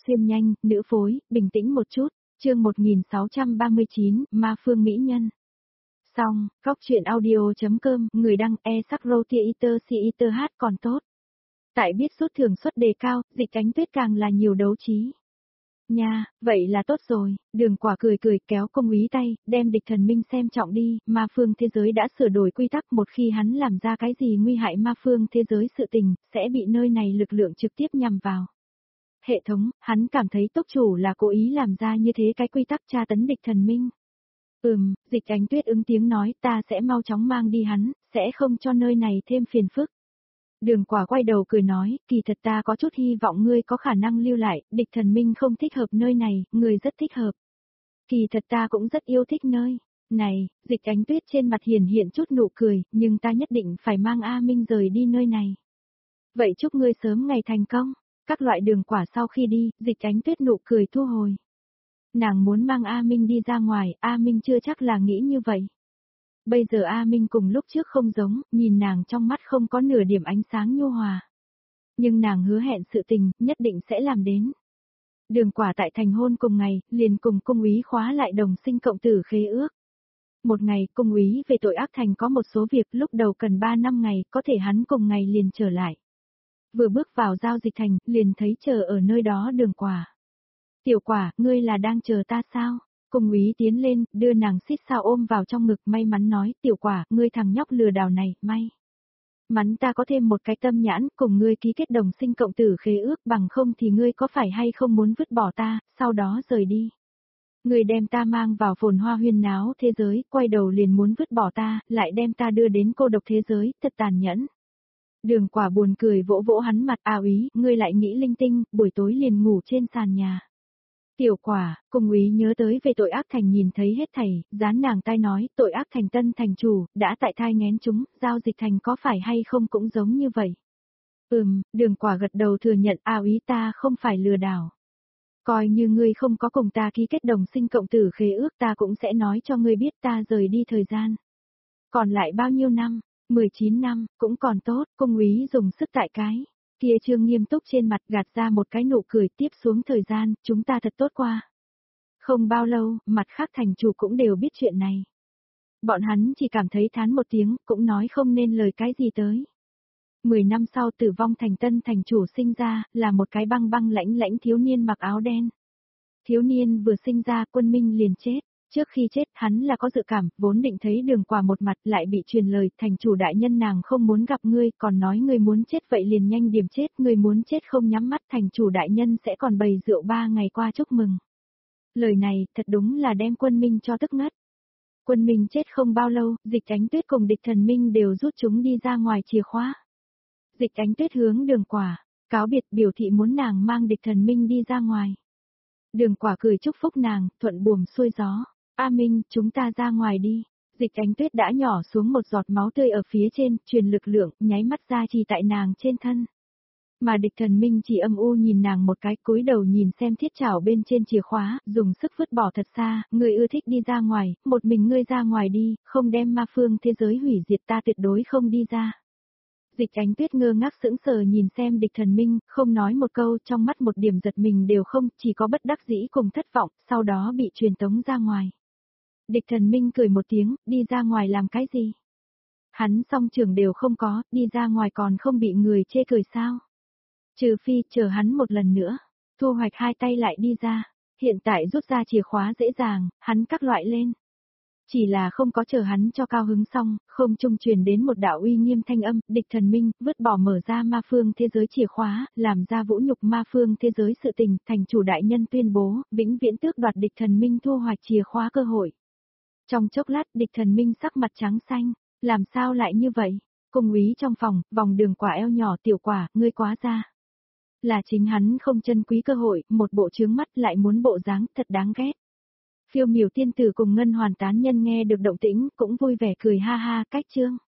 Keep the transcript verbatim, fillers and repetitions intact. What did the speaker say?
xuyên nhanh, nữ phối, bình tĩnh một chút, chương một nghìn sáu trăm ba mươi chín, Ma Phương Mỹ Nhân. Xong, góc chuyện audio.com, người đăng e sắc rô tia iter si iter hát còn tốt. Tại biết suất thường suất đề cao, Dịch Ánh Tuyết càng là nhiều đấu trí. Nha, vậy là tốt rồi, Đường Quả cười cười kéo Cung Úy tay, đem Địch Thần Minh xem trọng đi, ma phương thế giới đã sửa đổi quy tắc, một khi hắn làm ra cái gì nguy hại ma phương thế giới sự tình, sẽ bị nơi này lực lượng trực tiếp nhằm vào. Hệ thống, hắn cảm thấy tốc chủ là cố ý làm ra như thế cái quy tắc tra tấn Địch Thần Minh. Ừm, Dịch Ánh Tuyết ứng tiếng nói, ta sẽ mau chóng mang đi hắn, sẽ không cho nơi này thêm phiền phức. Đường Quả quay đầu cười nói, kỳ thật ta có chút hy vọng ngươi có khả năng lưu lại, Địch Thần Minh không thích hợp nơi này, ngươi rất thích hợp. Kỳ thật ta cũng rất yêu thích nơi này, Dịch Ánh Tuyết trên mặt hiển hiện chút nụ cười, nhưng ta nhất định phải mang A Minh rời đi nơi này. Vậy chúc ngươi sớm ngày thành công. Các loại Đường Quả sau khi đi, Dịch Ánh Tuyết nụ cười thu hồi. Nàng muốn mang A Minh đi ra ngoài, A Minh chưa chắc là nghĩ như vậy. Bây giờ A Minh cùng lúc trước không giống, nhìn nàng trong mắt không có nửa điểm ánh sáng nhu hòa. Nhưng nàng hứa hẹn sự tình, nhất định sẽ làm đến. Đường Quả tại thành hôn cùng ngày, liền cùng Cung Úy khóa lại đồng sinh cộng tử khế ước. Một ngày, Cung Úy về tội ác thành có một số việc lúc đầu cần ba năm ngày, có thể hắn cùng ngày liền trở lại. Vừa bước vào giao dịch thành, liền thấy chờ ở nơi đó Đường Quả. Tiểu Quả, ngươi là đang chờ ta sao? Cung Úy tiến lên, đưa nàng xít sao ôm vào trong ngực, may mắn nói, Tiểu Quả, ngươi thằng nhóc lừa đảo này, may mắn ta có thêm một cái tâm nhãn, cùng ngươi ký kết đồng sinh cộng tử khế ước, bằng không thì ngươi có phải hay không muốn vứt bỏ ta, sau đó rời đi. Ngươi đem ta mang vào phồn hoa huyên náo thế giới, quay đầu liền muốn vứt bỏ ta, lại đem ta đưa đến cô độc thế giới, thật tàn nhẫn. Đường Quả buồn cười vỗ vỗ hắn mặt, à Úy, ngươi lại nghĩ linh tinh, buổi tối liền ngủ trên sàn nhà. Tiểu Quả, Cung Úy nhớ tới về tội ác thành nhìn thấy hết thảy, dán nàng tai nói, tội ác thành tân thành chủ, đã tại thai nghén chúng, giao dịch thành có phải hay không cũng giống như vậy. Ừm, Đường Quả gật đầu thừa nhận, à Úy ta không phải lừa đảo. Coi như ngươi không có cùng ta ký kết đồng sinh cộng tử khế ước ta cũng sẽ nói cho ngươi biết ta rời đi thời gian. Còn lại bao nhiêu năm, mười chín năm, cũng còn tốt, Cung Úy dùng sức tại cái. Kia Trương nghiêm túc trên mặt gạt ra một cái nụ cười, tiếp xuống thời gian, chúng ta thật tốt qua. Không bao lâu, mặt khác thành chủ cũng đều biết chuyện này. Bọn hắn chỉ cảm thấy thán một tiếng, cũng nói không nên lời cái gì tới. Mười năm sau tử vong thành tân thành chủ sinh ra, là một cái băng băng lãnh lãnh thiếu niên mặc áo đen. Thiếu niên vừa sinh ra quân minh liền chết. Trước khi chết hắn là có dự cảm, vốn định thấy Đường Quả một mặt lại bị truyền lời, thành chủ đại nhân nàng không muốn gặp ngươi, còn nói ngươi muốn chết vậy liền nhanh điểm chết, ngươi muốn chết không nhắm mắt, thành chủ đại nhân sẽ còn bày rượu ba ngày qua chúc mừng. Lời này, thật đúng là đem quân minh cho tức ngất. Quân minh chết không bao lâu, Dịch Ánh Tuyết cùng Địch Thần Minh đều rút chúng đi ra ngoài chìa khóa. Dịch Ánh Tuyết hướng Đường Quả, cáo biệt biểu thị muốn nàng mang Địch Thần Minh đi ra ngoài. Đường Quả cười chúc phúc nàng, thuận buồm xuôi gió. A Minh, chúng ta ra ngoài đi. Dịch Ánh Tuyết đã nhỏ xuống một giọt máu tươi ở phía trên, truyền lực lượng, nháy mắt ra chỉ tại nàng trên thân. Mà Địch Thần Minh chỉ âm u nhìn nàng một cái, cúi đầu nhìn xem thiết chảo bên trên chìa khóa, dùng sức vứt bỏ thật xa, ngươi ưa thích đi ra ngoài, một mình ngươi ra ngoài đi, không đem ma phương thế giới hủy diệt ta tuyệt đối không đi ra. Dịch Ánh Tuyết ngơ ngác sững sờ nhìn xem Địch Thần Minh, không nói một câu, trong mắt một điểm giật mình đều không, chỉ có bất đắc dĩ cùng thất vọng, sau đó bị truyền tống ra ngoài. Địch Thần Minh cười một tiếng, đi ra ngoài làm cái gì? Hắn song trường đều không có, đi ra ngoài còn không bị người chê cười sao? Trừ phi, chờ hắn một lần nữa, thu hoạch hai tay lại đi ra, hiện tại rút ra chìa khóa dễ dàng, hắn các loại lên. Chỉ là không có chờ hắn cho cao hứng xong, không trung truyền đến một đạo uy nghiêm thanh âm, Địch Thần Minh, vứt bỏ mở ra ma phương thế giới chìa khóa, làm ra vũ nhục ma phương thế giới sự tình, thành chủ đại nhân tuyên bố, vĩnh viễn tước đoạt Địch Thần Minh thu hoạch chìa khóa cơ hội. Trong chốc lát Địch Thần Minh sắc mặt trắng xanh, làm sao lại như vậy? Cung Úy trong phòng, vòng Đường Quả eo nhỏ, Tiểu Quả, ngươi quá ra. Là chính hắn không trân quý cơ hội, một bộ trướng mắt lại muốn bộ dáng, thật đáng ghét. Phiêu Miểu tiên tử cùng Ngân Hoàn tán nhân nghe được động tĩnh, cũng vui vẻ cười ha ha, cách chương.